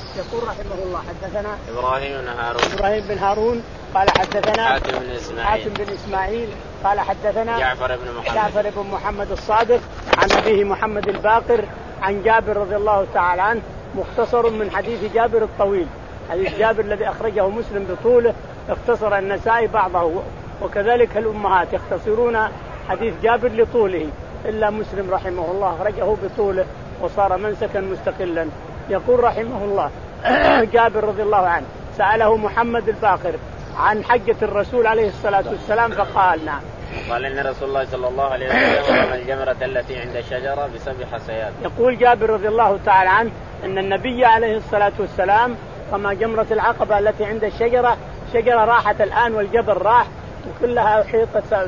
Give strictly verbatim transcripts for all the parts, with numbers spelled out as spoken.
يقول رحمه الله حدثنا إبراهيم بن هارون إبراهيم بن هارون قال حدثنا حاتم بن إسماعيل حاتم بن إسماعيل قال حدثنا جعفر بن محمد جعفر بن محمد الصادق عن أبيه محمد الباقر عن جابر رضي الله تعالى عنه، مختصر من حديث جابر الطويل. حديث جابر الذي أخرجه مسلم بطوله اختصر النسائي بعضه، وكذلك الأمهات يختصرون حديث جابر لطوله، إلا مسلم رحمه الله أخرجه بطوله وصار منسكا مستقلا. يقول رحمه الله جابر رضي الله عنه سأله محمد الباقر عن حجة الرسول عليه الصلاة والسلام فقال نعم. قال إن رسول الله صلى الله عليه وسلم رمى الجمرة التي عند الشجرة بسبع حصيات. يقول جابر رضي الله تعالى عنه أن النبي عليه الصلاة والسلام رمى جمرة العقبة التي عند الشجرة، شجرة راحت الآن والجبل راح وكلها حيطة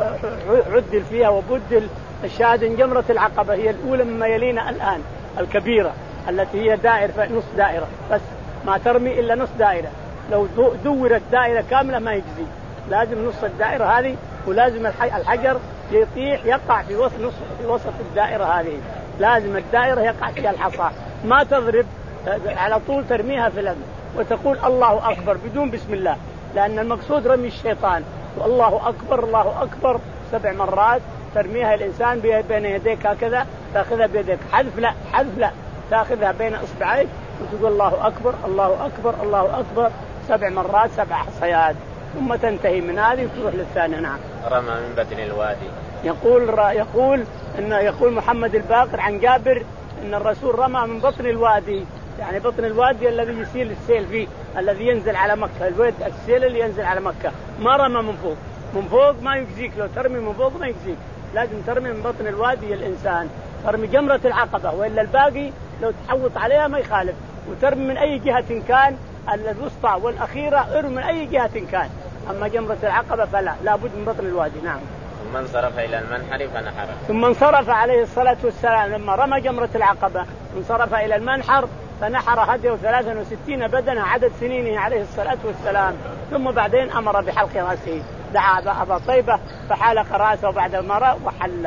عدل فيها وبدل. الشاهد جمرة العقبة هي الأولى مما يلينا الآن الكبيرة التي هي دائرة نص دائرة بس، ما ترمي إلا نص دائرة. لو دورت دائرة كاملة ما يجزي، لازم نص الدائرة هذه، ولازم الحجر يطيح يقع في وسط نص في وسط الدائرة هذه، لازم الدائرة يقع فيها الحصى، ما تضرب على طول ترميها في الأرض وتقول الله أكبر بدون بسم الله، لأن المقصود رمي الشيطان. والله أكبر الله أكبر سبع مرات ترميها الإنسان بين يديك هكذا، تأخذها بيديك، حذف لا حذف لا تأخذها بين إصبعيك وتقول الله أكبر الله أكبر الله أكبر سبع مرات سبع حصيات، ثم تنتهي من هذه وتروح للثانية. نعم. رمى من بطن الوادي. يقول يقول إن يقول محمد الباقر عن جابر إن الرسول رمى من بطن الوادي، يعني بطن الوادي الذي يسيل السيل فيه، الذي ينزل على مكة، الواد السيل اللي ينزل على مكة، ما رمى من فوق. من فوق ما يجزيك، لو ترمي من فوق ما يجزيك، لازم ترمي من بطن الوادي الإنسان، ترمي جمرة العقبة، وإلا الباقي لو تحوط عليها ما يخالف، وترمي من أي جهة كان، الوسطى والأخيرة ارمي من أي جهة كان، أما جمرة العقبة فلا، لابد من بطن الوادي. نعم. ثم انصرف إلى المنحر فنحر. ثم انصرف عليه الصلاة والسلام لما رمى جمرة العقبة، انصرف إلى المنحر فنحر هديه ثلاثا وستين بدنة عدد سنينه عليه الصلاة والسلام، ثم بعدين أمر بحلق رأسه، دعا أبا طيبة فحلق رأسه بعد المرة وحل.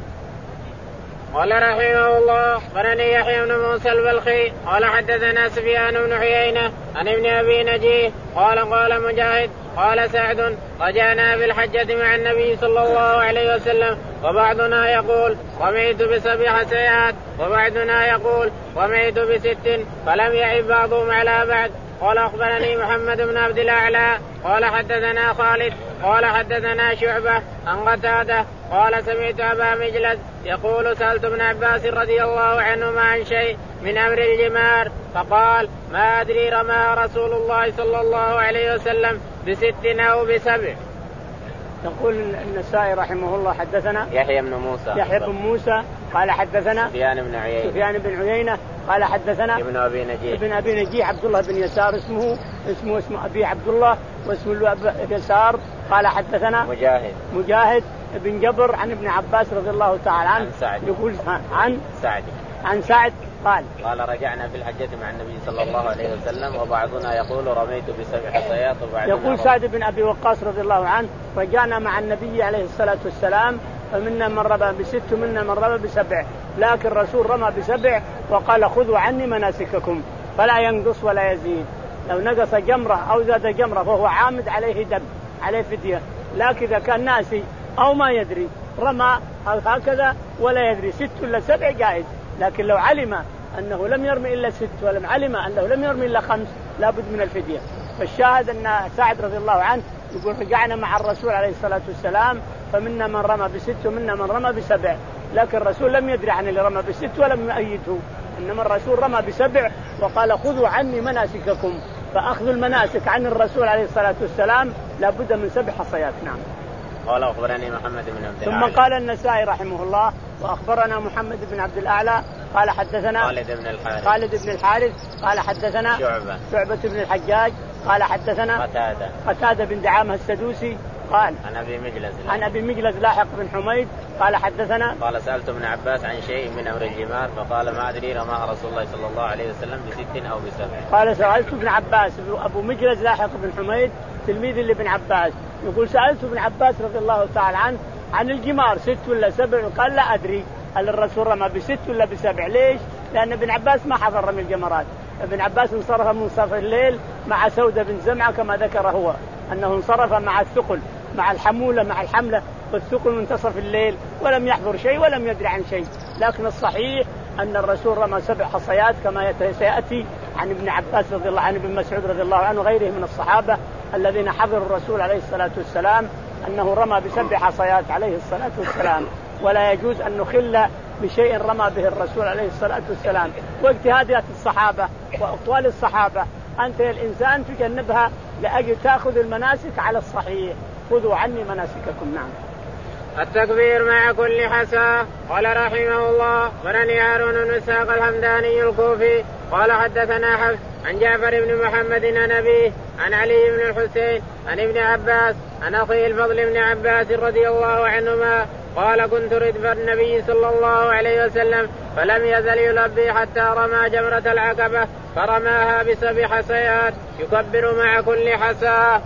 قال رحمه الله أخبرني يحيى بن موسى البلخي قال حدثنا سفيان بن عيينة عن ابن أبي نجيه قال قال مجاهد قال سعد رجعنا بالحجة مع النبي صلى الله عليه وسلم، وبعضنا يقول رميت بسبع حصيات وبعضنا يقول رميت بست، فلم يعب بعضهم على بعض. قال أخبرني محمد بن عبد الأعلى قال حدثنا خالد قال حدثنا شعبة عن قتادة قال سمعت أبا مجلس يقول سألت ابن عباس رضي الله عنهما عن شيء من أمر الجمار فقال ما أدري رمى رسول الله صلى الله عليه وسلم بست أو بسبع. يقول النسائي رحمه الله حدثنا يحيى بن موسى يحيى بن موسى قال حدثنا سفيان بن عيينة سفيان بن عيينة قال حدثنا ابن أبي نجيه ابن أبي نجيه عبد الله بن يسار اسمه اسمه اسمه أبي عبد الله واسمه يسار قال حدثنا مجاهد مجاهد بن جبر عن ابن عباس رضي الله تعالى عنه عن سعد يقول عن سعد عن سعد قال قال رجعنا في الحجة مع النبي صلى الله عليه وسلم وبعضنا يقول رميت بسبع حصيات وبعضنا يقول سعد بن أبي وقاص رضي الله عنه رجعنا مع النبي عليه الصلاة والسلام فمنا من رمى بست ومنا من رمى بسبع، لكن الرسول رمى بسبع وقال خذوا عني مناسككم فلا ينقص ولا يزيد، لو نقص جمرة أو زاد جمرة فهو عامد عليه دم عليه فدية، لكن إذا كان ناسي أو ما يدري رمى هكذا ولا يدري ست ولا سبع جائز، لكن لو علم أنه لم يرمي إلا ست ولم علم أنه لم يرمي إلا خمس لابد من الفدية. فالشاهد أن سعد رضي الله عنه يقول رجعنا مع الرسول عليه الصلاة والسلام فمنا من رمى بست ومنا من رمى بسبع، لكن الرسول لم يدري عن اللي رمى بست ولم يؤيده، إنما الرسول رمى بسبع وقال خذوا عني مناسككم، فأخذ المناسك عن الرسول عليه الصلاة والسلام لابد من سبع حصيات. نعم. قال أخبرني محمد بن عبد الأعلى ثم قال النسائي رحمه الله وأخبرنا محمد بن عبد الأعلى قال حدثنا خالد بن الحارث خالد بن الحارث قال حدثنا شعبة شعبة بن الحجاج قال حدثنا قتادة قتادة بن دعامة السدوسي قال عن أبي مجلس عن أبي مجلس لاحق بن حميد قال حدثنا قال سألت ابن عباس عن شيء من أمر الجمار فقال ما أدري رماها رسول الله صلى الله عليه وسلم بست أو بسبع. قال سألت ابن عباس أبو مجلس لاحق بن حميد تلميذ لابن عباس يقول سألت ابن عباس رضي الله تعالى عنه عن الجمار ست ولا سبع، قال لا أدري هل الرسول رمى بست ولا بسبع. ليش؟ لأن ابن عباس ما حضر رمي الجمرات، ابن عباس انصرف منصرف الليل مع سودة بن زمعة كما ذكر هو أنه انصرف مع الثقل مع الحمولة مع الحملة والثقل منتصف الليل ولم يحضر شيء ولم يدري عن شيء. لكن الصحيح أن الرسول رمى سبع حصيات كما سيأتي عن ابن عباس رضي الله عنه، ابن مسعود رضي الله عنه وغيره من الصحابة الذين حضروا الرسول عليه الصلاة والسلام أنه رمى بسبع حصيات عليه الصلاة والسلام. ولا يجوز أن نخل بشيء رمى به الرسول عليه الصلاة والسلام. واجتهادات الصحابة وأقوال الصحابة أنت الإنسان تجنبها لأجل تأخذ المناسك على الصحيح. خذوا عني مناسككم. نعم. التكبير مع كل حساة. قال رحمه الله برني هارون بن إسحاق الحمداني الكوفي قال حدثنا حفص عن جعفر بن محمد عن أبيه عن علي بن الحسين عن ابن عباس عن أخيه الفضل بن عباس رضي الله عنهما قال كنت ردف النبي صلى الله عليه وسلم فلم يزل يلبي حتى رمى جمرة العقبة فرماها بسبع حصيات يكبر مع كل حساة.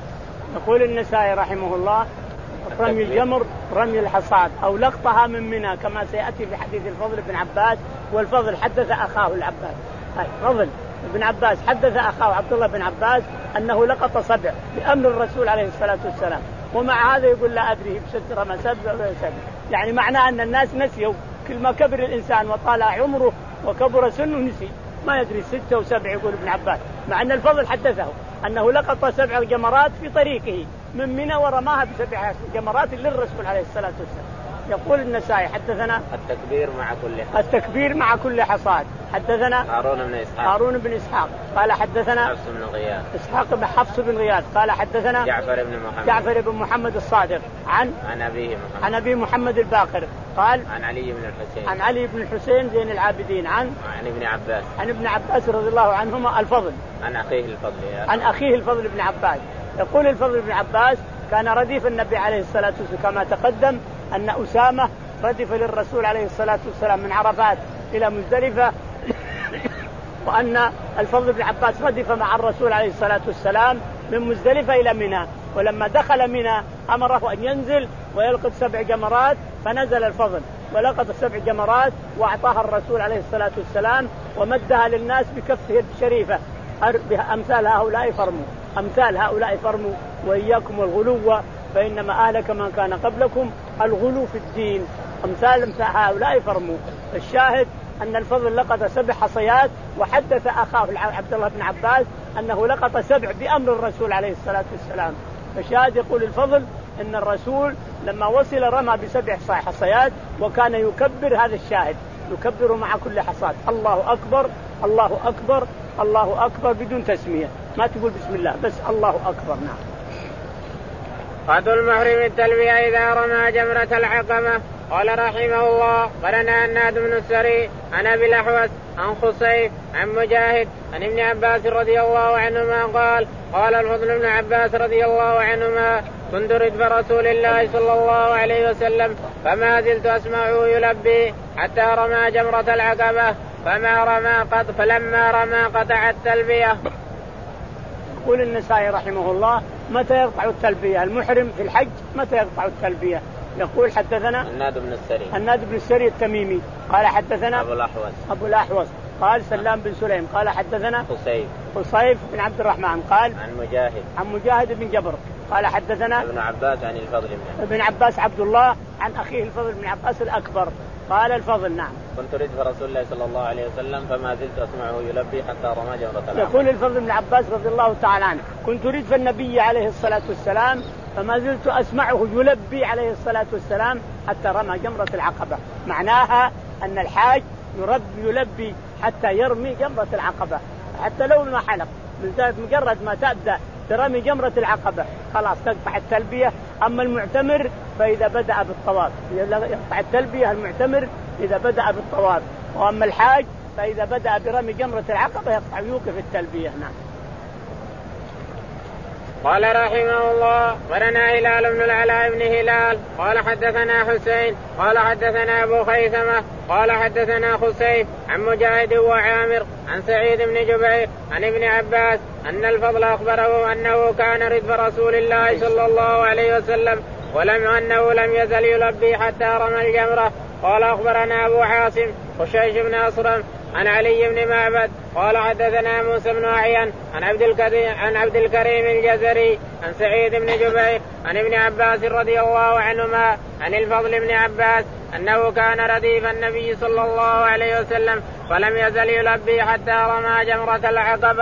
يقول النسائي رحمه الله رمي الجمر رمي الحصاد أو لقطها من منى كما سيأتي في حديث الفضل بن عباس. والفضل حدث أخاه العباس فضل بن عباس حدث أخاه عبد الله بن عباس أنه لقط سبع بأمر الرسول عليه الصلاة والسلام. ومع هذا يقول لا أدري بست رمى سبع ولا سبع، يعني معناه أن الناس نسيوا كل ما كبر الإنسان وطال عمره وكبر سنه نسي ما يدري ستة وسبع. يقول ابن عباس مع أن الفضل حدثه أنه لقط سبع جمرات في طريقه من منى ورماها بسبع جمرات للرسول عليه الصلاة والسلام. يقول النسائي حدثنا التكبير مع كل حصاد. التكبير مع كل حصاد. حدثنا هارون بن إسحاق هارون بن إسحاق قال حدثنا حفص بن غياث إسحاق بن حفص بن غياث قال حدثنا جعفر بن محمد جعفر بن محمد الصادق عن عن أبيه محمد عن أبي محمد الباقر قال عن علي بن الحسين عن علي بن الحسين زين العابدين عن عن ابن عباس عن ابن عباس رضي الله عنهما الفضل عن أخيه الفضل عن أخيه الفضل بن عباس. يقول الفضل بن عباس كان رديف النبي عليه الصلاة والسلام كما تقدم أن أسامة ردف للرسول عليه الصلاة والسلام من عرفات إلى مزدلفة وأن الفضل بن عباس ردف مع الرسول عليه الصلاة والسلام من مزدلفة إلى منى. ولما دخل منى أمره أن ينزل ويلقط سبع جمرات فنزل الفضل ولقط سبع جمرات وأعطاها الرسول عليه الصلاة والسلام ومدها للناس بكفه الشريفة. أمثال هؤلاء فرموا أمثال هؤلاء فرموا وإياكم الغلو فإنما أهلك من كان قبلكم الغلو في الدين. أمثال هؤلاء فرموا. الشاهد أن الفضل لقط سبع حصيات وحدث أخاه عبد الله بن عباس أنه لقط سبع بأمر الرسول عليه الصلاة والسلام. فالشاهد يقول الفضل أن الرسول لما وصل رمى بسبع حصيات وكان يكبر. هذا الشاهد يكبر مع كل حصاد الله أكبر الله أكبر الله أكبر بدون تسمية ما تقول بسم الله بس الله أكبر. نعم. قد المحرم التلبية إذا رمى جمرة العقبة. قال رحمه الله قرنا الناد بن السري عن أبي الأحوص عن خصيف عن مجاهد عن ابن عباس رضي الله عنهما قال قال الفضل بن عباس رضي الله عنهما كنت ردف رسول الله صلى الله عليه وسلم فما زلت أسمعه يلبي حتى رمى جمرة العقبة فما رمى قط فلما رمى قطع التلبية. يقول النسائي رحمه الله متى يقطع التلبية المحرم في الحج متى يقطع التلبية؟ يقول حدثنا الناد بن السري الناد بن السري التميمي قال حدثنا أبو الأحوص أبو الأحوص قال سلام بن سليم قال حدثنا خصيف خصيف بن عبد الرحمن قال عن مجاهد عن مجاهد بن جبر قال حدثنا ابن عباس عن الفضل بن ابن عباس عبد الله عن أخيه الفضل بن عباس الأكبر قال الفضل نعم كنت ردف رسول الله صلى الله عليه وسلم فما زلت أسمعه يلبي حتى رمى جمرة العقبة. يقول الفضل بن عباس رضي الله تعالى عنه كنت ردف النبي عليه الصلاة والسلام فما زلت أسمعه يلبي عليه الصلاة والسلام حتى رمى جمرة العقبة. معناها أن الحاج يرب يلبي حتى يرمي جمرة العقبة حتى لو ما حلق مجرد ما تبدأ برمي جمرة العقبة خلاص تقطع التلبية. أما المعتمر فإذا بدأ بالطواف يقطع التلبية المعتمر إذا بدأ بالطواف. وأما الحاج فإذا بدأ برمي جمرة العقبة يقطع يوقف التلبية. نعم. قال رحمه الله ورنا هلال بن العلاء بن هلال قال حدثنا حسين قال حدثنا أبو خيثمة قال حدثنا خصيف عن مجاهد وعامر عن سعيد بن جبير عن ابن عباس أن الفضل أخبره أنه كان ردف رسول الله صلى الله عليه وسلم ولم أنه لم يزل يلبي حتى رمى الجمرة. قال أخبرنا أبو عاصم خشيش بن أصرم عن علي بن معبد قال حدثنا موسى بن أعين عن عبد الكريم عن عبد الكريم الجزري عن سعيد بن جبير عن ابن عباس رضي الله عنهما عن الفضل بن عباس أنه كان رديف النبي صلى الله عليه وسلم فلم يزل يلبي حتى رمى جمرة العقبة.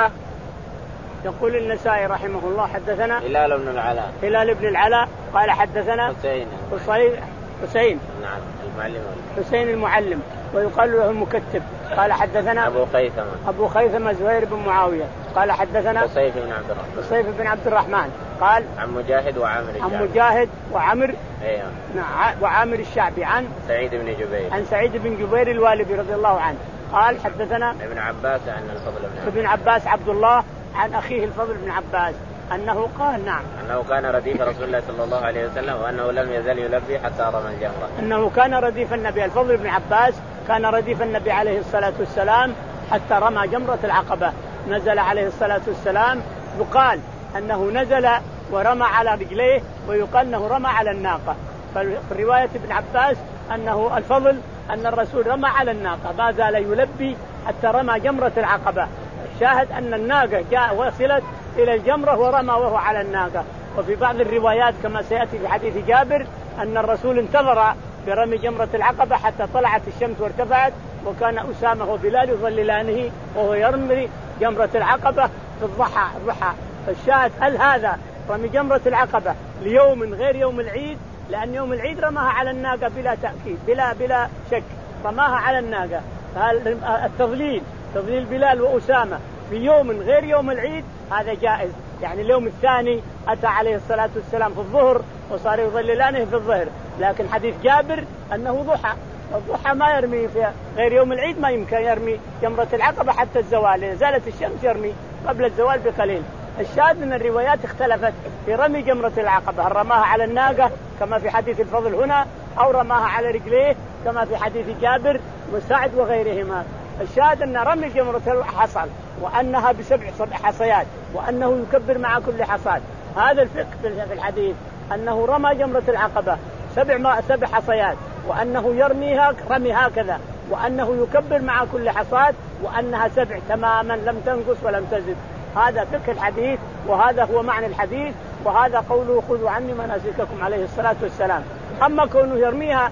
يقول النسائي رحمه الله حدثنا هلال بن العلاء هلال بن العلاء قال حدثنا حسين حسين حسين نعم المعلم حسين المعلم ويقال له المكتب قال حدثنا أبو خيثمة أبو خيثمة زهير بن معاوية قال حدثنا قصيف بن عبد الرحمن قصيف بن عبد الرحمن قال عن مجاهد وعامر عن مجاهد وعمر ايوه نعم وعامر الشعبي عن سعيد بن جبير عن سعيد بن جبير الوالبي رضي الله عنه قال حدثنا ابن عباس عن الفضل بن ابن عباس عبد الله عن أخيه الفضل بن عباس أنه قال نعم أنه كان رديف رسول الله صلى الله عليه وسلم وأنه لم يزل يلبي حتى رمى الجمرة. أنه كان رديف النبي الفضل بن عباس كان رديف النبي عليه الصلاة والسلام حتى رمى جمرة العقبة. نزل عليه الصلاة والسلام يقال أنه نزل ورمى على رجليه ويقال أنه رمى على الناقة. في رواية ابن عباس أنه الفضل أن الرسول رمى على الناقة ما زال يلبي حتى رمى جمرة العقبة. الشاهد أن الناقة جاء وصلت إلى الجمرة ورمى وهو على الناقة. وفي بعض الروايات كما سيأتي في حديث جابر أن الرسول انتظر برمي جمرة العقبة حتى طلعت الشمس وارتفعت وكان أسامة وبلال يظللانه وهو يرمي جمرة العقبة في الضحى الضحى. فالشاهد هل هذا رمي جمرة العقبة ليوم غير يوم العيد؟ لأن يوم العيد رماها على الناقة بلا تأكيد بلا بلا شك رماها على الناقة. التضليل تضليل بلال وأسامة في يوم غير يوم العيد هذا جائز. يعني اليوم الثاني أتى عليه الصلاة والسلام في الظهر وصار يظللانه في الظهر. لكن حديث جابر أنه ضحى الضحى ما يرمي في غير يوم العيد ما يمكن يرمي جمرة العقبة حتى الزوال. إذا زالت الشمس يرمي قبل الزوال بقليل. الشاهد من الروايات اختلفت في رمي جمرة العقبة هل رماها على الناقة كما في حديث الفضل هنا أو رماها على رجليه كما في حديث جابر وسعد وغيرهما. الشاهد أن رمي جمرة حصل وأنها بسبع سبع حصيات وأنه يكبر مع كل حصاد. هذا الفقه في الحديث أنه رمى جمرة العقبة سبع ما سبع حصيات وأنه يرميها رمي هكذا وأنه يكبر مع كل حصاد وأنها سبع تماما لم تنقص ولم تزد. هذا فقه الحديث وهذا هو معنى الحديث وهذا قوله خذوا عني مناسككم عليه الصلاة والسلام. أما كونه يرميها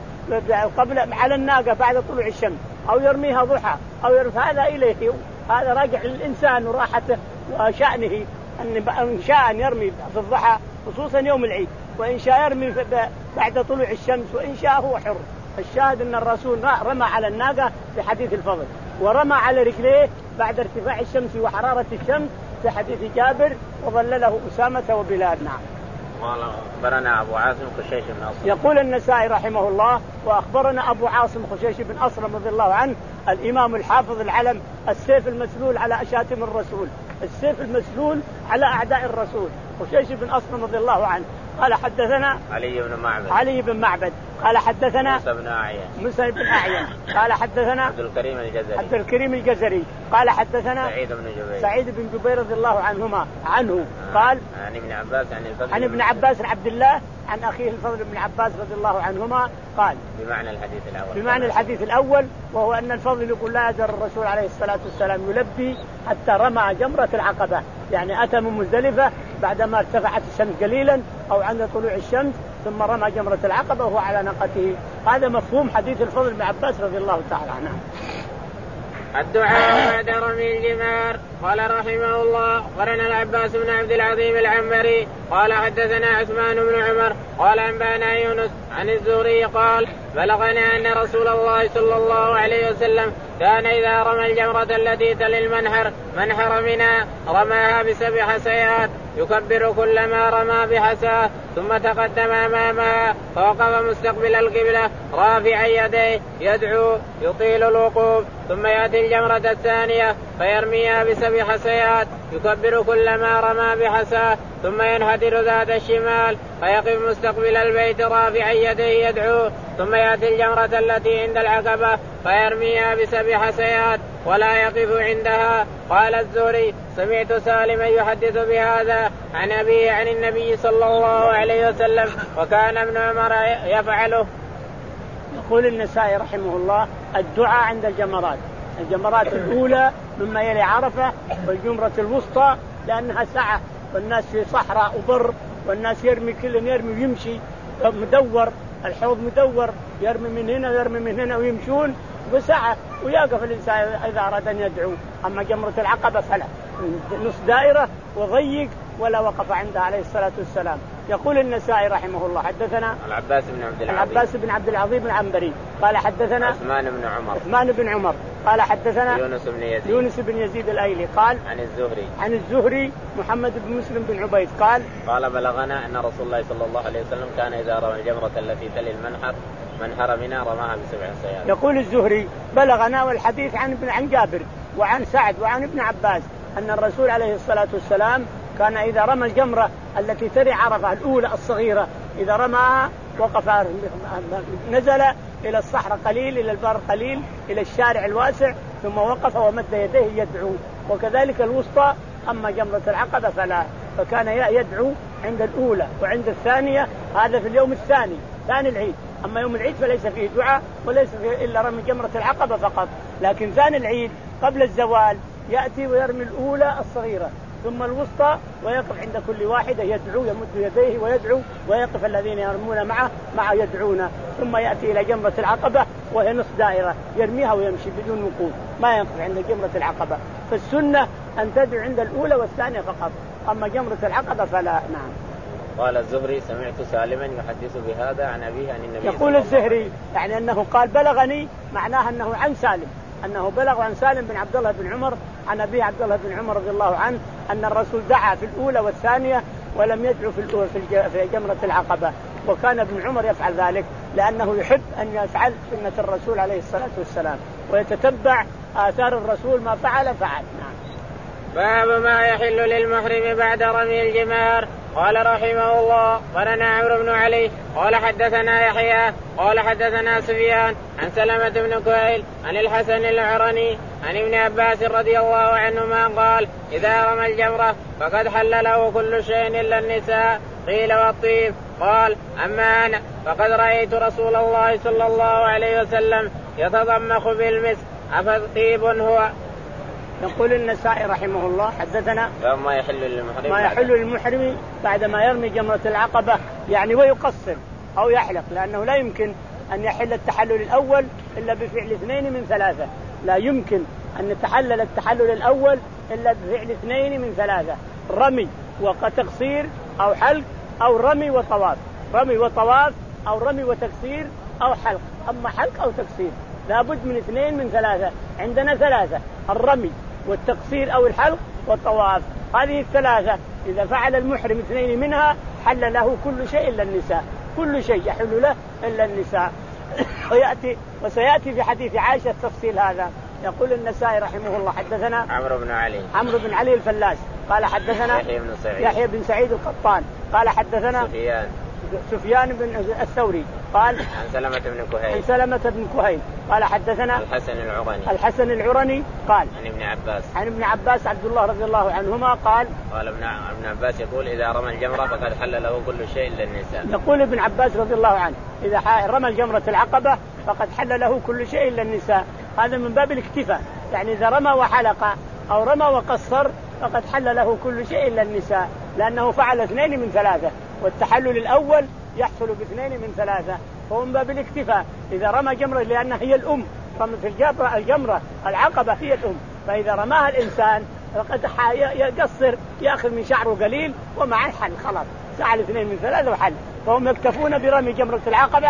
قبل على الناقة بعد طلوع الشمس أو يرميها ضحى أو يرمي هذا إليه هذا راجع للإنسان وراحته وشأنه. أن شاء أن يرمي في الضحى خصوصا يوم العيد وإن شاء يرمي بعد طلوع الشمس وإن شاء هو حر. الشاهد أن الرسول رمى على الناقة في حديث الفضل ورمى على رجليه بعد ارتفاع الشمس وحرارة الشمس في حديث جابر وظلله أسامة وبلال. نعم. قال أخبرنا أبو عاصم خشيش بن أصلم. يقول النسائي رحمه الله وأخبرنا أبو عاصم خشيش بن أصلم رضي الله عنه الإمام الحافظ العلم السيف المسلول على أشاتم الرسول السيف المسلول على أعداء الرسول خشيش بن أصلم رضي الله عنه قال حدثنا علي بن معبد علي بن معبد قال حدثنا موسى بن أعين موسى بن أعين قال حدثنا عبد الكريم الجزري عبد الكريم الجزري قال حدثنا سعيد بن جبير سعيد بن جبير رضي الله عنهما عنه قال عن ابن عباس عن الفضل عن ابن عباس عن عبد الله عن أخيه الفضل بن عباس رضي الله عنهما قال بمعنى الحديث الأول بمعنى الحديث الأول وهو أن الفضل يقول لا يزال الرسول عليه الصلاة والسلام يلبي حتى رمى جمرة العقبة. يعني أتى من مزدلفة بعدما ارتفعت الشمس قليلا أو عند طلوع الشمس ثم رمى جمرة العقبة وهو على ناقته. هذا مفهوم حديث الفضل بن عباس رضي الله تعالى عنه. الدعاء بعد رمي الجمار. قال رحمه الله أخبرنا العباس بن عبد العظيم العنبري قال حدثنا عثمان بن عمر قال أنبأنا يونس عن الزهري قال بلغنا أن رسول الله صلى الله عليه وسلم كان إذا رمى الجمرة التي تلي المنحر منحر منها رماها بسبع حسيات يكبر كلما رمى بحساه ثم تقدم أمامها فوقف مستقبل القبلة رافعا يديه يدعو يطيل الوقوف ثم يأتي الجمرة الثانية فيرميها بسبع حسيات يكبر كلما رمى بحساه ثم ينحدر ذات الشمال فيقف مستقبل البيت رافعا يديه يدعو ثم يأتي الجمرة التي عند العقبة فيرميها بسبع حسيات ولا يقف عندها. قال الزهري سمعت سالما يحدث بهذا عن أبيه عن النبي صلى الله عليه وسلم وكان ابن عمر يفعله. يقول النسائي رحمه الله الدعاء عند الجمرات. الجمرات الأولى مما يلي عرفة والجمرة الوسطى لأنها سعة والناس في صحراء وبر والناس يرمي كل يرمي ويمشي مدور الحوض مدور يرمي من هنا ويرمي من هنا ويمشون بسعة ويقف الإنسان إذا أراد أن يدعو. أما جمرة العقبة فلا نص دائرة وضيق ولا وقف عندها عليه الصلاة والسلام. يقول النسائي رحمه الله حدثنا العباس بن عبد العظيم العباس بن عبد العظيم العنبري قال حدثنا عثمان بن عمر عثمان بن عمر قال حدثنا يونس بن يزيد يونس بن يزيد الأيلي قال عن الزهري عن الزهري محمد بن مسلم بن عبيد قال قال بلغنا أن رسول الله صلى الله عليه وسلم كان إذا رمى الجمرة التي تلي المنحر منحر منها رماها بسبع صياد. يقول الزهري بلغنا والحديث عن ابن عن جابر وعن سعد وعن ابن عباس أن الرسول عليه الصلاة والسلام كان إذا رمى الجمرة التي تلي عرفة الأولى الصغيرة إذا رماها وقف نزل إلى الصحراء قليل إلى البر قليل إلى الشارع الواسع ثم وقف ومد يديه يدعو. وكذلك الوسطى. أما جمرة العقبة فلا فكان يدعو عند الأولى وعند الثانية هذا في اليوم الثاني ثاني العيد. أما يوم العيد فليس فيه دعاء وليس فيه إلا رمي جمرة العقبة فقط. لكن ثاني العيد قبل الزوال يأتي ويرمي الأولى الصغيرة ثم الوسطى ويقف عند كل واحدة يدعو يمد يديه ويدعو ويقف الذين يرمون معه مع يدعون ثم يأتي إلى جمرة العقبة وهي نصف دائرة يرميها ويمشي بدون وقوف ما يقف عند جمرة العقبة. فالسنة أن تدعو عند الأولى والثانية فقط. أما جمرة العقبة فلا. نعم. قال الزهري سمعت سالما يحدث بهذا عن أبيه عن النبي. يقول الزهري يعني أنه قال بلغني معناه أنه عن سالم أنه بلغ عن سالم بن عبد الله بن عمر عن أبيه عبد الله بن عمر رضي الله عنه أن الرسول دعا في الأولى والثانية ولم يدعو في الأولى في جمرة العقبة. وكان ابن عمر يفعل ذلك لأنه يحب أن يفعل سنة الرسول عليه الصلاة والسلام ويتتبع آثار الرسول ما فعل فعل. نعم. باب ما يحل للمحرم بعد رمي الجمار. قال رحمه الله قرنا عمرو بن علي قال حدثنا يحيى قال حدثنا سفيان عن سلمة بن كهيل عن الحسن العرني عن ابن عباس رضي الله عنهما قال إذا رمى الجمرة فقد حل له كل شيء إلا النساء قيل والطيب. قال أما أنا فقد رأيت رسول الله صلى الله عليه وسلم يتضمخ بالمسك أفطيب هو. يقول النسائي رحمه الله حدثنا ما يحل للمحرم ما يحل للمحرم بعد ما يرمي جمرة العقبة يعني ويقصر أو يحلق لأنه لا يمكن أن يحل التحلل الأول إلا بفعل اثنين من ثلاثة. لا يمكن أن يتحلل التحلل الأول إلا بفعل اثنين من ثلاثة رمي وتقصير أو حلق أو رمي وطواف رمي وطواف أو رمي وتقصير أو حلق. أما حلق أو تقصير لابد من اثنين من ثلاثة. عندنا ثلاثة الرمي والتقصير أو الحلق والطواف. هذه الثلاثة إذا فعل المحرم اثنين منها حل له كل شيء إلا النساء. كل شيء يحل له إلا النساء. ويأتي وسيأتي في حديث عائشة تفصيل هذا. يقول النسائي رحمه الله حدثنا عمرو بن علي عمرو بن علي الفلاس قال حدثنا يحيى بن سعيد يحيى بن سعيد القطان قال حدثنا سفيان سفيان بن الثوري قال عن سلمة بن كهيل عن سلمة بن كهيل قال حدثنا الحسن العرني الحسن العرني قال عن ابن عباس عن ابن عباس عبد الله رضي الله عنهما قال قال ابن عباس يقول إذا رمى الجمرة فقد حل له كل شيء إلا النساء. يقول ابن عباس رضي الله عنه إذا رمى الجمرة العقبة فقد حل له كل شيء إلا النساء. هذا من باب الاكتفاء يعني إذا رمى وحلق أو رمى وقصر فقد حل له كل شيء إلا النساء لأنه فعل اثنين من ثلاثة والتحلل الأول يحصل باثنين من ثلاثة فهو من باب الاكتفاء. إذا رمى جمرة لأنها هي الأم رمى في الجمرة الجمرة العقبة هي الأم فإذا رماها الإنسان فقد يقصر يأخذ من شعره قليل ومع الحل خلاص فعل اثنين من ثلاثة وحل. فهم يكتفون برمي جمرة العقبة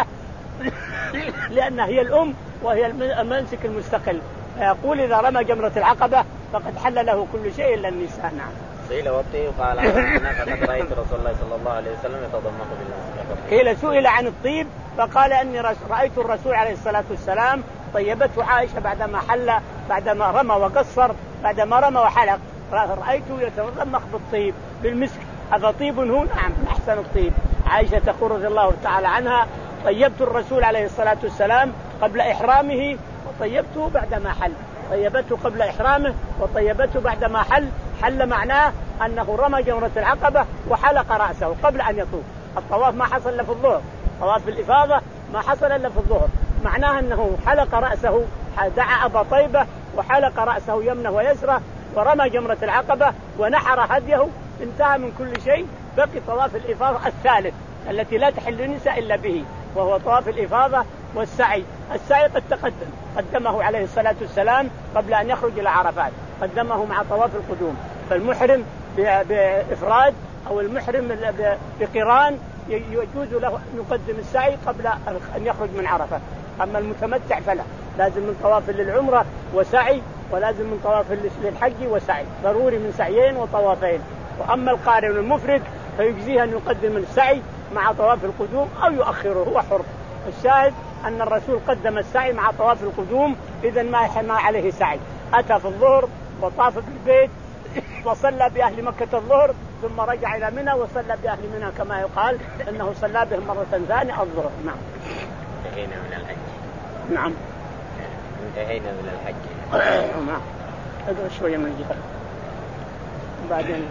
لأنها هي الأم وهي المنسك المستقل. يقول إذا رمى جمرة العقبة فقد حل له كل شيء إلا النساء. نعم. قيل والطيب قال أنا فقد رأيت رسول الله صلى الله عليه وسلم يتضمخ بالمسك. قيل سئل عن الطيب فقال أني رأيت الرسول عليه الصلاة والسلام طيبته عائشة بعدما حل بعدما رمى وقصر بعدما رمى وحلق رأيته يتضمخ بالطيب بالمسك. هذا طيب هو؟ نعم أحسن الطيب. عائشة تقول رضي الله تعالى عنها طيبت الرسول عليه الصلاة والسلام قبل إحرامه وطيبته بعدما حل. طيبته قبل إحرامه وطيبته بعدما حل. حل معناه أنه رمى جمرة العقبة وحلق رأسه قبل أن يطوف. الطواف ما حصل إلا في الظهر. طواف الإفاضة ما حصل إلا في الظهر. معناه أنه حلق رأسه دعا أبا طيبة وحلق رأسه يمنه ويسره ورمى جمرة العقبة ونحر هديه، انتهى من كل شيء. بقي طواف الإفاضة الثالث التي لا تحل النساء إلا به، وهو طواف الإفاضة والسعي. السعي قد تقدم قدمه عليه الصلاة والسلام قبل أن يخرج إلى عرفات، قدمه مع طواف القدوم. فالمحرم بإفراد أو المحرم بقران يجوز له أن يقدم السعي قبل أن يخرج من عرفة. أما المتمتع فلا، لازم من طواف للعمرة وسعي، ولازم من طواف للحج وسعي، ضروري من سعيين وطوافين. وأما القارن المفرد فيجزيه أن يقدم السعي مع طواف القدوم أو يؤخره، هو حر. الشاهد أن الرسول قدم السعي مع طواف القدوم، إذن ما ما عليه سعي. أتى في الظهر وطاف بالبيت وصلى بأهل مكة الظهر، ثم رجع إلى منى وصلى بأهل منى كما يقال أنه صلى بهم مرة ثانية الظهر. نعم. انتهينا من الحج. نعم. انتهينا من الحج. نعم. ادعو شوية من الجهاد بعدين.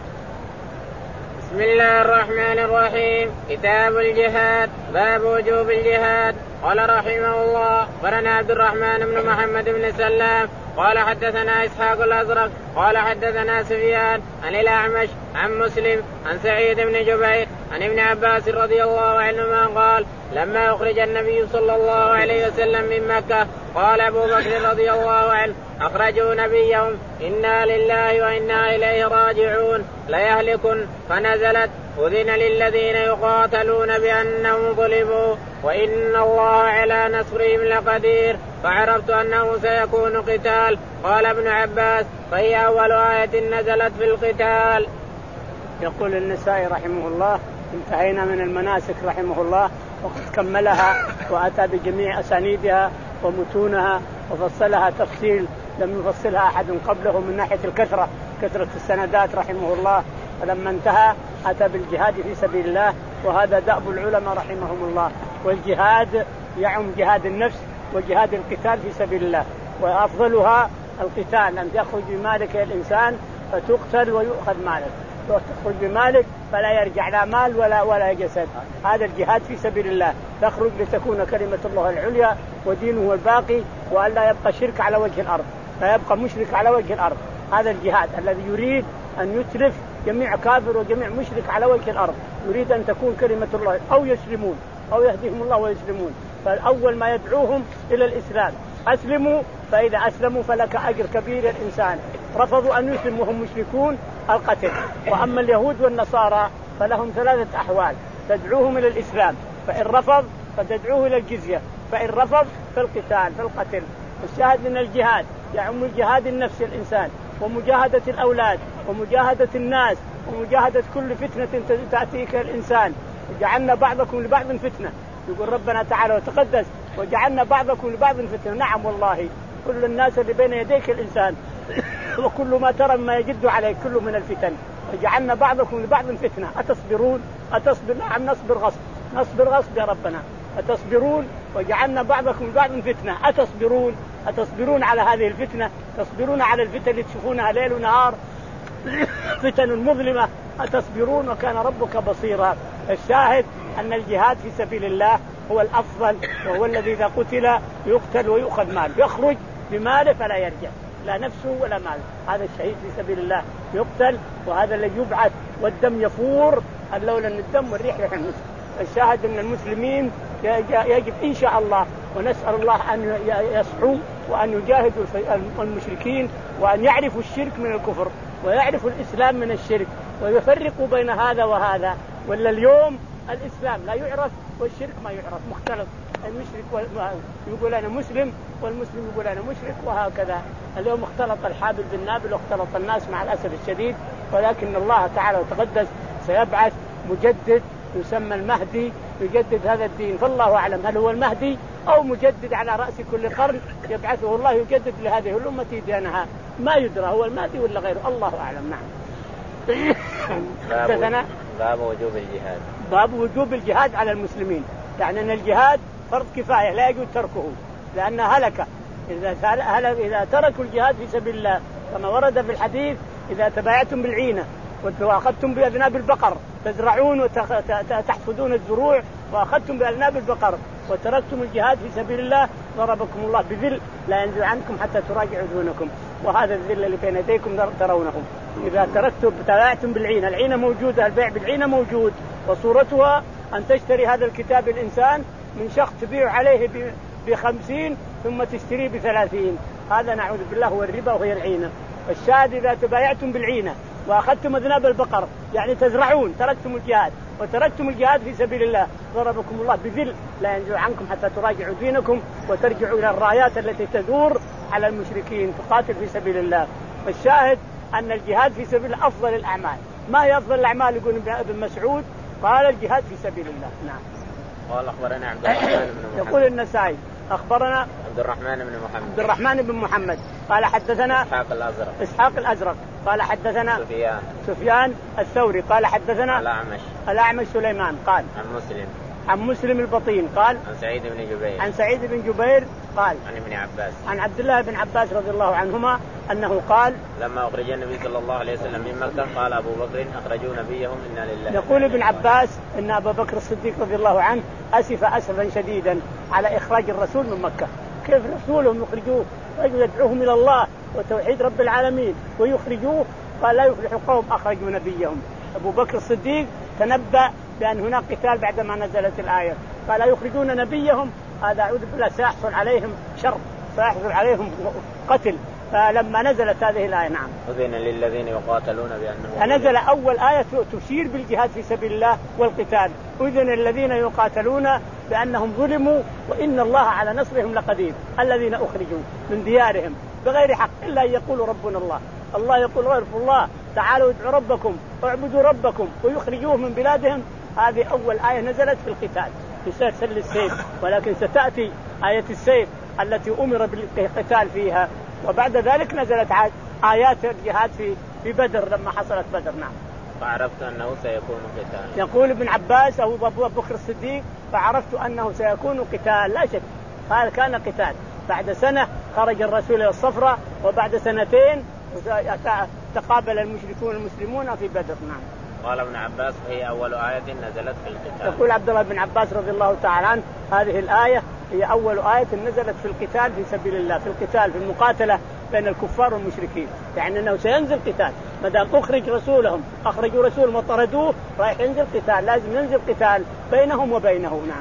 بسم الله الرحمن الرحيم. كتاب الجهاد. باب وجوب الجهاد. قال رحمه الله: أخبرنا عبد الرحمن بن محمد بن سلام قال حدثنا إسحاق الأزرق قال حدثنا سفيان عن الأعمش عن مسلم عن سعيد بن جبير عن ابن عباس رضي الله عنهما قال: لما أخرج النبي صلى الله عليه وسلم من مكة قال أبو بكر رضي الله عنه: أخرجوا نبيهم إنا لله وإنا إليه راجعون ليهلكن، فنزلت: أذن للذين يقاتلون بأنهم ظلموا وإن الله على نصرهم لقدير، فعرفت أنه سيكون قتال. قال ابن عباس: فهي أول آية نزلت في القتال. يقول النسائي رحمه الله: انتهينا من المناسك رحمه الله، وقد كملها وأتى بجميع أسانيدها ومتونها وفصلها تفصيل لم يفصلها أحد قبله من ناحية الكثرة كثرة السندات رحمه الله. فلما انتهى أتى بالجهاد في سبيل الله، وهذا دأب العلماء رحمهم الله. والجهاد يعم جهاد النفس وجهاد القتال في سبيل الله، وأفضلها القتال، أن يخرج بمالك الإنسان فتقتل ويؤخذ مالك، تخرج بمالك فلا يرجع لا مال ولا ولا جسد. هذا الجهاد في سبيل الله، تخرج لتكون كلمة الله العليا ودينه الباقي، وأن لا يبقى شرك على وجه الأرض، لا يبقى مشرك على وجه الأرض. هذا الجهاد الذي يريد أن يتلف جميع كافر وجميع مشرك على وجه الأرض، يريد أن تكون كلمة الله، أو يسلمون أو يهديهم الله ويسلمون. فالأول ما يدعوهم إلى الإسلام: أسلموا، فإذا أسلموا فلك أجر كبير. الإنسان رفضوا أن يسلموا وهم مشركون القتل. وأما اليهود والنصارى فلهم ثلاثة أحوال: تدعوهم إلى الإسلام، فإن رفض فتدعوه إلى الجزية، فإن رفض فالقتال فالقتل. الشاهد من الجهاد يعم الجهاد النفس الإنسان، ومجاهدة الأولاد، ومجاهدة الناس، ومجاهدة كل فتنة تأتيك الإنسان. وجعلنا بعضكم لبعض فتنة، يقول ربنا تعالى وتقدس: وجعلنا بعضكم لبعض فتنة. نعم والله، كل الناس اللي بين يديك الإنسان وكل ما ترى ما يجد عليك كله من الفتن. وجعلنا بعضكم لبعض فتنة أتصبرون؟ أتصبر؟ نعم نصبر غصب، نصبر غصب يا ربنا. أتصبرون؟ وجعلنا بعضكم لبعض فتنة أتصبرون؟ أتصبرون على هذه الفتنة؟ تصبرون على الفتن اللي تشوفونها ليل ونهار، فتن مظلمة، أتصبرون؟ وكان ربك بصيرا. الشاهد أن الجهاد في سبيل الله هو الأفضل، وهو الذي إذا قتل يقتل ويؤخذ مال، يخرج بماله فلا يرجع لا نفسه ولا ماله. هذا الشهيد في سبيل الله يقتل، وهذا الذي يبعث والدم يفور، لولا أن الدم والريح ريح المسك. الشاهد أن المسلمين يجب إن شاء الله، ونسأل الله أن يصحوا وأن يجاهدوا المشركين، وأن يعرفوا الشرك من الكفر ويعرفوا الإسلام من الشرك، ويفرقوا بين هذا وهذا. ولا اليوم الإسلام لا يعرف والشرك ما يعرف، مختلط. المشرك يقول أنا مسلم والمسلم يقول أنا مشرك، وهكذا. اليوم اختلط الحابل بالنابل واختلط الناس مع الأسف الشديد. ولكن الله تعالى وتقدس سيبعث مجدد يسمى المهدي يجدد هذا الدين، فالله أعلم هل هو المهدي أو مجدد على رأس كل قرن يبعثه الله يجدد لهذه الأمة دينها، ما يدرى هو المهدي ولا غيره، الله أعلم. نعم. باب, باب وجوب الجهاد. باب وجوب الجهاد على المسلمين، يعني أن الجهاد فرض كفاية لا يجوز تركه، لأن هلك إذا, إذا تركوا الجهاد في سبيل الله، كما ورد في الحديث: إذا تبايعتم بالعينة وأخذتم بأذناب البقر تزرعون وتحفظون الزروع، وأخذتم بأذناب البقر وتركتم الجهاد في سبيل الله ضربكم الله بذل لا ينزل عنكم حتى تراجعوا دونكم، وهذا الذل اللي بين يديكم ترونه. إذا تركتم تبايعتم بالعينة، العينة موجودة، البيع بالعينة موجود، وصورتها أن تشتري هذا الكتاب الإنسان من شخص تبيع عليه بخمسين ثم تشتريه بثلاثين، هذا نعوذ بالله هو الربا وهي العينة. الشاهد إذا تبايعتم بالعينة وأخذتم أذناب البقر يعني تزرعون، تركتم الجهاد وتركتم الجهاد في سبيل الله ضربكم الله بذل لا ينزل عنكم حتى تراجعوا دينكم وترجعوا إلى الرايات التي تدور على المشركين تقاتل في سبيل الله. الشاهد أن الجهاد في سبيل الله أفضل الأعمال. ما هي أفضل الأعمال؟ يقول ابن مسعود قال الجهاد في سبيل الله. نعم. قال أخبرنا عبد الرحمن بن محمد. يقول النسائي أخبرنا عبد الرحمن بن محمد. عبد الرحمن بن محمد قال حدثنا إسحاق الأزرق. إسحاق الأزرق قال حدثنا سفيان. سفيان الثوري قال حدثنا الأعمش. الأعمش سليمان قال عن مسلم. عن مسلم البطين قال عن سعيد بن جبير. عن سعيد بن جبير قال عن ابن عباس. عن عبد الله بن عباس رضي الله عنهما أنه قال لما أخرج النبي صلى الله عليه وسلم من مكة قال أبو بكر أخرجوا نبيهم إنا لله. يقول ابن عباس أن أبا بكر الصديق رضي الله عنه أسف أسفا شديدا على إخراج الرسول من مكة. كيف رسولهم يخرجوه ويدعوهم إلى الله وتوحيد رب العالمين ويخرجوه؟ قال لا يفلح قوم أخرجوا نبيهم. أبو بكر الصديق تنبأ بأن هناك قتال بعدما نزلت الآية، قال يخرجون نبيهم، هذا أعوذ بالله سيحصل عليهم شر، سيحصل عليهم قتل. فلما نزلت هذه الآية نعم أذن للذين يقاتلون بأنهم نزل أول آية تشير بالجهاد في سبيل الله والقتال، أذن الذين يقاتلون بأنهم ظلموا وإن الله على نصرهم لقدير، الذين أخرجوا من ديارهم بغير حق إلا أن يقولوا ربنا الله. الله يقول غير الله تعالوا ادعوا ربكم واعبدوا ربكم ويخرجوه من بلادهم. هذه أول آية نزلت في القتال في سلسلة السيف، ولكن ستأتي آية السيف التي أمر بالقتال فيها، وبعد ذلك نزلت آيات الجهاد في في بدر لما حصلت بدر. نعم. فعرفت أنه سيكون قتال. يقول ابن عباس أو أبو بكر الصديق فعرفت أنه سيكون قتال، لا شك هذا كان قتال. بعد سنة خرج الرسول إلى الصفرة، وبعد سنتين تقابل المشركون المسلمون في بدر. نعم. قال ابن عباس هي أول آية نزلت في القتال. يقول عبد الله بن عباس رضي الله تعالى عنه هذه الآية هي أول آية نزلت في القتال في سبيل الله، في القتال في المقاتلة بين الكفار والمشركين، يعني أنه سينزل قتال ما دام أخرج رسولهم، أخرجوا رسولهم وطردوه، رايح ينزل قتال، لازم ينزل قتال بينهم وبينه. نعم.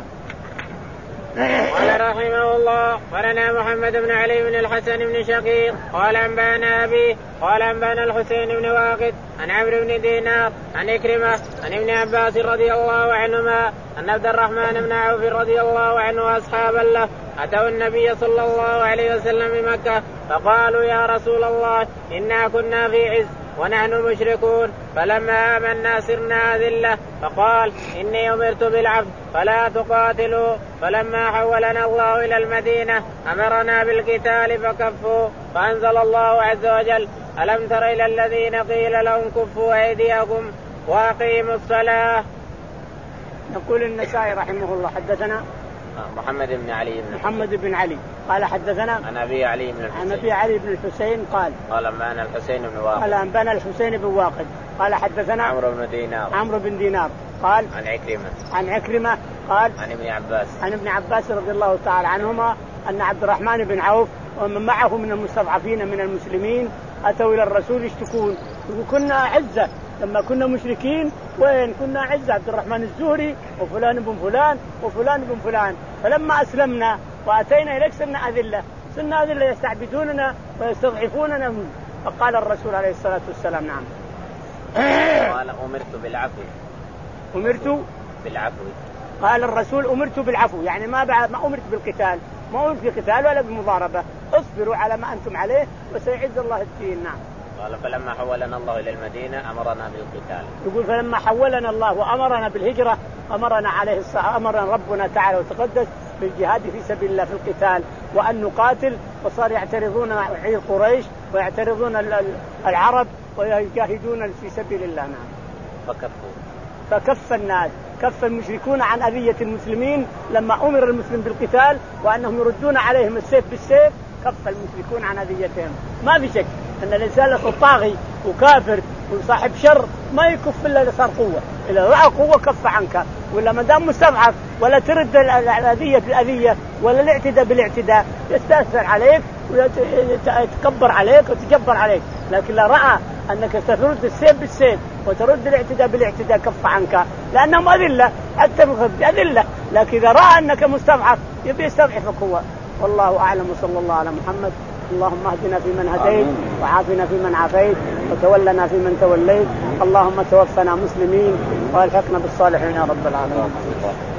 قال رحمه الله قالنا محمد بن علي بن الحسن بن شقيق قال أنبانا أبي قال أنبانا الحسين بن واقد عن عمرو بن دينار عن إكرمة عن ابن عباس رضي الله عنهما أن عبد الرحمن بن عوف رضي الله عنه وأصحابا له أتوا النبي صلى الله عليه وسلم بمكة فقالوا يا رسول الله إنا كنا في عز ونحن مشركون فلما آمنا صرنا أذلة، فقال إني أمرت بالعفو فلا تقاتلوا، فلما حولنا الله إلى المدينة أمرنا بالقتال فكفوا، فأنزل الله عز وجل ألم تر إلى الذين قيل لهم كفوا أيديكم وأقيموا الصلاة. يقول النسائي رحمه الله حدثنا محمد بن علي بن محمد بن علي قال حدثنا عن أبي علي بن الحسين عن أبي علي بن الحسين قال قال أنبانا الحسين بن واقد قال أنبانا الحسين بن واقد قال حدثنا عمرو بن دينار عمرو بن دينار قال عن عكرمة عن عكرمة قال عن ابن عباس عن ابن عباس رضي الله تعالى عنهما أن عبد الرحمن بن عوف ومن معه من المستضعفين من المسلمين أتوا إلى الرسول يشتكون، وكنا عزة لما كنا مشركين، وين كنا عزة، عبد الرحمن الزهري وفلان بن فلان وفلان بن فلان، فلما أسلمنا وأتينا إليك صرنا أذلة، صرنا أذلة يستعبدوننا ويستضعفوننا. فقال الرسول عليه الصلاة والسلام نعم قال أمرت بالعفو أمرت بالعفو قال الرسول أمرت بالعفو، يعني ما بعد ما أمرت بالقتال، ما أمرت بالقتال ولا بالمضاربة، اصبروا على ما أنتم عليه وسيعز الله الدين. نعم. قال فلما حولنا الله إلى المدينة أمرنا بالقتال. يقول فلما حولنا الله وأمرنا بالهجرة أمرنا عليه الصلاة أمرنا ربنا تعالى وتقدس بالجهاد في سبيل الله في القتال وأن نقاتل، وصار يعترضون عير قريش ويعترضون العرب ويجاهدون في سبيل الله. نعم. فكفوا فكف الناس، كف المشركون عن أذية المسلمين لما أمر المسلم بالقتال وأنهم يردون عليهم السيف بالسيف، كف المشركون عن أذيتهم. ما في شك أن الإنسان له طاغي وكافر وصاحب شر ما يكف إلا إذا صار قوة، إذا رأى قوة كف عنك، ولا ما دام مستضعف ولا ترد الأذية بالأذية ولا الاعتداء بالاعتداء يستأثر عليك ويتكبر عليك وتجبر عليك. لكن لا رأى أنك ترد السيف بالسيف وترد الاعتداء بالاعتداء كف عنك، لأنهم أذلة حتى أذلة. لكن إذا رأى أنك مستضعف يبي يستضعفك هو. والله أعلم، وصلى الله على محمد. اللهم اهدنا فيمن هديت وعافنا فيمن عافيت وتولنا فيمن توليت. اللهم توفنا مسلمين والحقنا بالصالحين يا رب العالمين.